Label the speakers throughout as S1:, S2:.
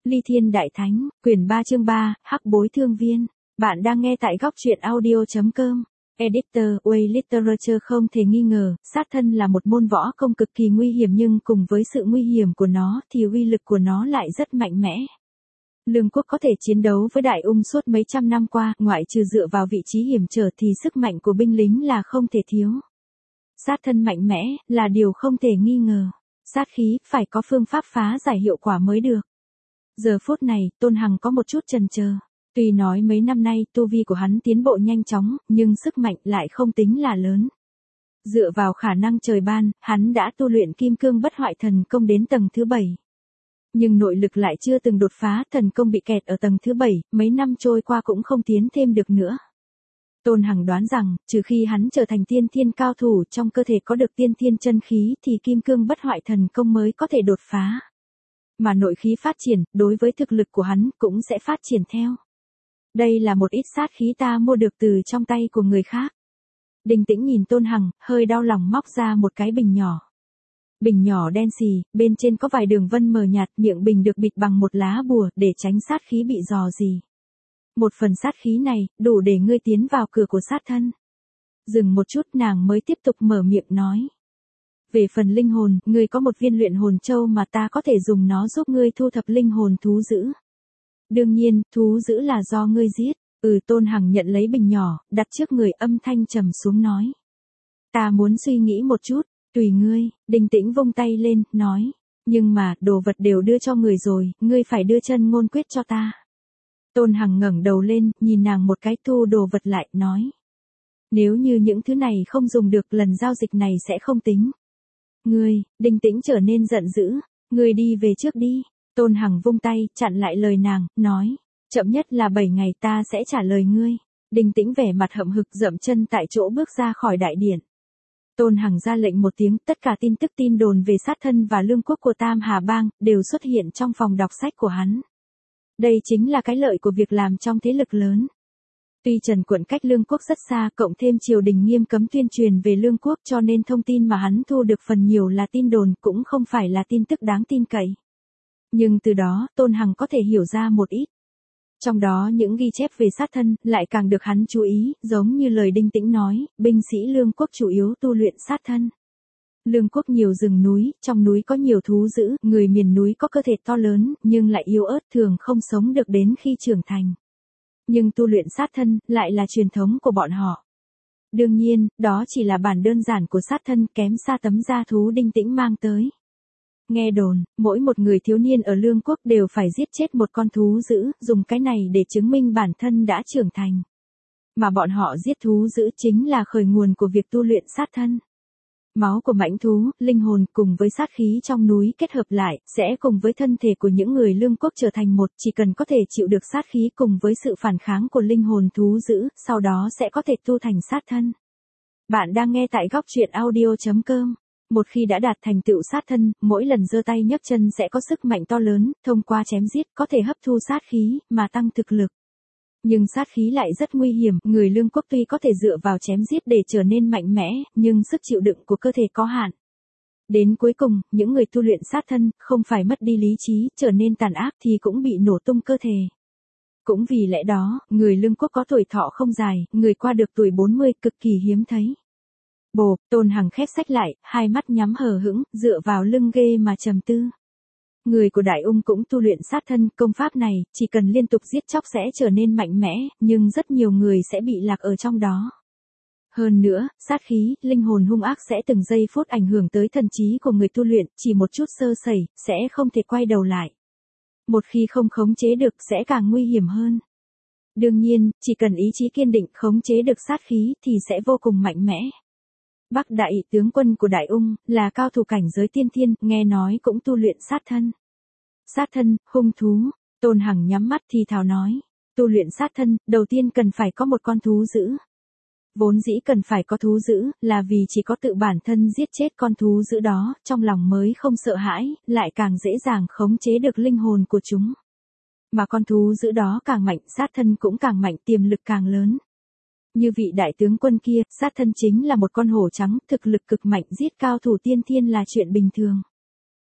S1: Ly Thiên Đại Thánh, quyển 3 chương 3, Hắc Bối Thương Viên. Bạn đang nghe tại góc truyện audio.com. Editor, Way Literature. Không thể nghi ngờ, sát thân là một môn võ công cực kỳ nguy hiểm, nhưng cùng với sự nguy hiểm của nó thì uy lực của nó lại rất mạnh mẽ. Lương quốc có thể chiến đấu với Đại Ung suốt mấy trăm năm qua, ngoại trừ dựa vào vị trí hiểm trở thì sức mạnh của binh lính là không thể thiếu. Sát thân mạnh mẽ là điều không thể nghi ngờ. Sát khí phải có phương pháp phá giải hiệu quả mới được. Giờ phút này, Tôn Hằng có một chút chần chờ. Tuy nói mấy năm nay tu vi của hắn tiến bộ nhanh chóng, nhưng sức mạnh lại không tính là lớn. Dựa vào khả năng trời ban, hắn đã tu luyện Kim Cương Bất Hoại Thần Công đến tầng thứ 7. Nhưng nội lực lại chưa từng đột phá, thần công bị kẹt ở tầng thứ 7, mấy năm trôi qua cũng không tiến thêm được nữa. Tôn Hằng đoán rằng, trừ khi hắn trở thành tiên thiên cao thủ trong cơ thể có được tiên thiên chân khí thì Kim Cương Bất Hoại Thần Công mới có thể đột phá. Mà nội khí phát triển, đối với thực lực của hắn cũng sẽ phát triển theo. Đây là một ít sát khí ta mua được từ trong tay của người khác. Đình Tĩnh nhìn Tôn Hằng, hơi đau lòng móc ra một cái bình nhỏ. Bình nhỏ đen xì, bên trên có vài đường vân mờ nhạt, miệng bình được bịt bằng một lá bùa để tránh sát khí bị rò rỉ. Một phần sát khí này, đủ để ngươi tiến vào cửa của sát thân. Dừng một chút, nàng mới tiếp tục mở miệng nói. Về phần linh hồn, ngươi có một viên luyện hồn châu mà ta có thể dùng nó giúp ngươi thu thập linh hồn thú dữ. Đương nhiên, thú dữ là do ngươi giết. Tôn Hằng nhận lấy bình nhỏ, đặt trước người, âm thanh trầm xuống nói. Ta muốn suy nghĩ một chút, tùy ngươi. Đình Tĩnh vung tay lên, nói. Nhưng mà, đồ vật đều đưa cho người rồi, ngươi phải đưa chân ngôn quyết cho ta. Tôn Hằng ngẩng đầu lên, nhìn nàng một cái, thu đồ vật lại, nói. Nếu như những thứ này không dùng được, lần giao dịch này sẽ không tính. Ngươi, Đình Tĩnh trở nên giận dữ. Ngươi đi về trước đi. Tôn Hằng vung tay, chặn lại lời nàng, nói. Chậm nhất là 7 ngày ta sẽ trả lời ngươi. Đình Tĩnh vẻ mặt hậm hực, dậm chân tại chỗ bước ra khỏi đại điện. Tôn Hằng ra lệnh một tiếng, tất cả tin tức tin đồn về sát thân và lương quốc của Tam Hà Bang đều xuất hiện trong phòng đọc sách của hắn. Đây chính là cái lợi của việc làm trong thế lực lớn. Tuy Trần quận cách lương quốc rất xa, cộng thêm triều đình nghiêm cấm tuyên truyền về lương quốc, cho nên thông tin mà hắn thu được phần nhiều là tin đồn, cũng không phải là tin tức đáng tin cậy. Nhưng từ đó, Tôn Hằng có thể hiểu ra một ít. Trong đó những ghi chép về sát thân lại càng được hắn chú ý, giống như lời Đình Tĩnh nói, binh sĩ lương quốc chủ yếu tu luyện sát thân. Lương quốc nhiều rừng núi, trong núi có nhiều thú dữ, người miền núi có cơ thể to lớn, nhưng lại yếu ớt, thường không sống được đến khi trưởng thành. Nhưng tu luyện sát thân lại là truyền thống của bọn họ. Đương nhiên, đó chỉ là bản đơn giản của sát thân, kém xa tấm da thú Đình Tĩnh mang tới. Nghe đồn, mỗi một người thiếu niên ở lương quốc đều phải giết chết một con thú dữ, dùng cái này để chứng minh bản thân đã trưởng thành. Mà bọn họ giết thú dữ chính là khởi nguồn của việc tu luyện sát thân. Máu của mãnh thú, linh hồn cùng với sát khí trong núi kết hợp lại, sẽ cùng với thân thể của những người lương quốc trở thành một, chỉ cần có thể chịu được sát khí cùng với sự phản kháng của linh hồn thú dữ, sau đó sẽ có thể tu thành sát thân. Bạn đang nghe tại góc truyện audio.com. Một khi đã đạt thành tựu sát thân, mỗi lần giơ tay nhấc chân sẽ có sức mạnh to lớn, thông qua chém giết có thể hấp thu sát khí, mà tăng thực lực. Nhưng sát khí lại rất nguy hiểm, người lương quốc tuy có thể dựa vào chém giết để trở nên mạnh mẽ, nhưng sức chịu đựng của cơ thể có hạn. Đến cuối cùng, những người tu luyện sát thân, không phải mất đi lý trí, trở nên tàn ác thì cũng bị nổ tung cơ thể. Cũng vì lẽ đó, người lương quốc có tuổi thọ không dài, người qua được tuổi 40 cực kỳ hiếm thấy. Tôn Hằng khép sách lại, hai mắt nhắm hờ hững, dựa vào lưng ghê mà trầm tư. Người của Đại Ung cũng tu luyện sát thân, công pháp này, chỉ cần liên tục giết chóc sẽ trở nên mạnh mẽ, nhưng rất nhiều người sẽ bị lạc ở trong đó. Hơn nữa, sát khí, linh hồn hung ác sẽ từng giây phút ảnh hưởng tới thần trí của người tu luyện, chỉ một chút sơ sẩy, sẽ không thể quay đầu lại. Một khi không khống chế được, sẽ càng nguy hiểm hơn. Đương nhiên, chỉ cần ý chí kiên định khống chế được sát khí thì sẽ vô cùng mạnh mẽ. Bắc đại tướng quân của Đại Ung, là cao thủ cảnh giới tiên thiên, nghe nói cũng tu luyện sát thân. Sát thân, hung thú. Tôn Hằng nhắm mắt thì thào nói. Tu luyện sát thân, đầu tiên cần phải có một con thú dữ. Vốn dĩ cần phải có thú dữ, là vì chỉ có tự bản thân giết chết con thú dữ đó, trong lòng mới không sợ hãi, lại càng dễ dàng khống chế được linh hồn của chúng. Mà con thú dữ đó càng mạnh, sát thân cũng càng mạnh, tiềm lực càng lớn. Như vị đại tướng quân kia, sát thân chính là một con hổ trắng, thực lực cực mạnh, giết cao thủ tiên thiên là chuyện bình thường.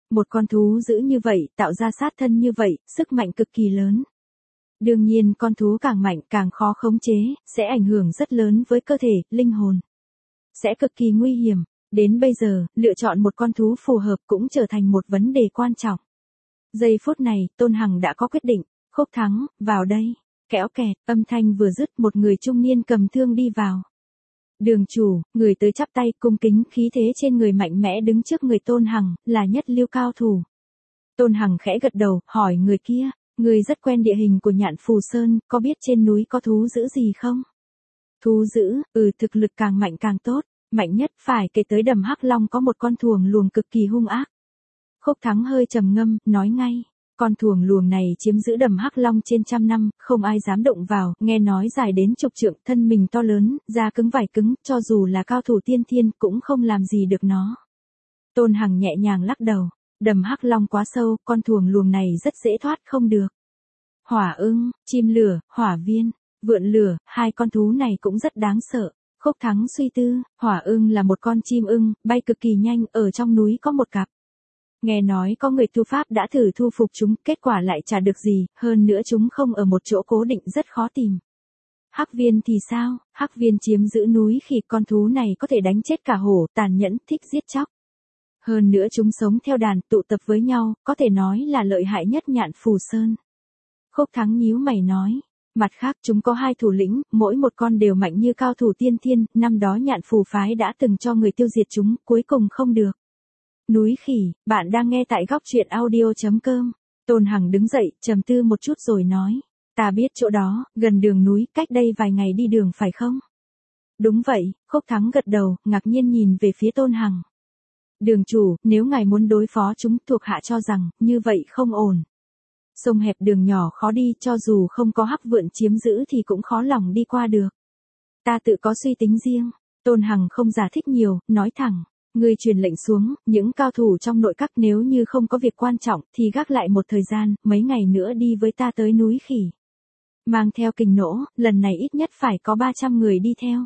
S1: Một con thú dữ như vậy, tạo ra sát thân như vậy, sức mạnh cực kỳ lớn. Đương nhiên con thú càng mạnh càng khó khống chế, sẽ ảnh hưởng rất lớn với cơ thể, linh hồn. Sẽ cực kỳ nguy hiểm. Đến bây giờ, lựa chọn một con thú phù hợp cũng trở thành một vấn đề quan trọng. Giây phút này, Tôn Hằng đã có quyết định. Khúc Thắng, vào đây. Kéo kẹt, âm thanh vừa dứt, một người trung niên cầm thương đi vào. Đường chủ, người tới chắp tay cung kính, khí thế trên người mạnh mẽ đứng trước người Tôn Hằng, là nhất lưu cao thủ. Tôn Hằng khẽ gật đầu, hỏi người kia, người rất quen địa hình của Nhạn Phù Sơn, có biết trên núi có thú dữ gì không? Thú dữ, thực lực càng mạnh càng tốt, mạnh nhất phải kể tới Đầm Hắc Long có một con thuồng luồng cực kỳ hung ác. Khúc Thắng hơi trầm ngâm, nói ngay. Con thuồng luồng này chiếm giữ Đầm Hắc Long trên trăm năm, không ai dám động vào, nghe nói dài đến chục trượng, thân mình to lớn, da cứng vảy cứng, cho dù là cao thủ tiên thiên cũng không làm gì được nó. Tôn Hằng nhẹ nhàng lắc đầu, Đầm Hắc Long quá sâu, con thuồng luồng này rất dễ thoát không được. Hỏa ưng, chim lửa, hỏa viên, vượn lửa, hai con thú này cũng rất đáng sợ. Khúc Thắng suy tư, hỏa ưng là một con chim ưng, bay cực kỳ nhanh, ở trong núi có một cặp. Nghe nói có người tu pháp đã thử thu phục chúng, kết quả lại chả được gì, hơn nữa chúng không ở một chỗ cố định rất khó tìm. Hắc viên thì sao? Hắc viên chiếm giữ núi khỉ, con thú này có thể đánh chết cả hổ, tàn nhẫn, thích giết chóc. Hơn nữa chúng sống theo đàn, tụ tập với nhau, có thể nói là lợi hại nhất Nhạn Phù Sơn. Khúc Thắng nhíu mày nói. Mặt khác chúng có hai thủ lĩnh, mỗi một con đều mạnh như cao thủ tiên thiên, năm đó Nhạn Phù phái đã từng cho người tiêu diệt chúng, cuối cùng không được. Núi khỉ, bạn đang nghe tại góc truyện audio.com. Tôn Hằng đứng dậy, trầm tư một chút rồi nói. Ta biết chỗ đó, gần đường núi, cách đây vài ngày đi đường phải không? Đúng vậy, Khúc Thắng gật đầu, ngạc nhiên nhìn về phía Tôn Hằng. Đường chủ, nếu ngài muốn đối phó chúng, thuộc hạ cho rằng, như vậy không ổn. Sông hẹp đường nhỏ khó đi, cho dù không có Hắc vượn chiếm giữ thì cũng khó lòng đi qua được. Ta tự có suy tính riêng. Tôn Hằng không giải thích nhiều, nói thẳng. Ngươi truyền lệnh xuống, những cao thủ trong nội các nếu như không có việc quan trọng thì gác lại một thời gian, mấy ngày nữa đi với ta tới núi khỉ. Mang theo kình nỗ, lần này ít nhất phải có 300 người đi theo.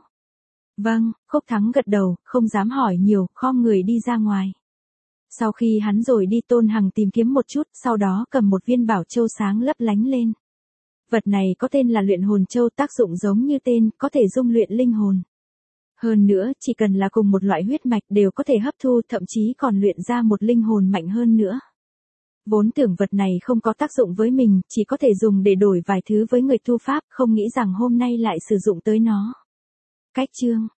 S1: Vâng, Khúc Thắng gật đầu, không dám hỏi nhiều, khom người đi ra ngoài. Sau khi hắn rồi đi, Tôn Hằng tìm kiếm một chút, sau đó cầm một viên bảo châu sáng lấp lánh lên. Vật này có tên là luyện hồn châu, tác dụng giống như tên, có thể dung luyện linh hồn. Hơn nữa, chỉ cần là cùng một loại huyết mạch đều có thể hấp thu, thậm chí còn luyện ra một linh hồn mạnh hơn nữa. Vốn tưởng vật này không có tác dụng với mình, chỉ có thể dùng để đổi vài thứ với người tu pháp, không nghĩ rằng hôm nay lại sử dụng tới nó. Cách chương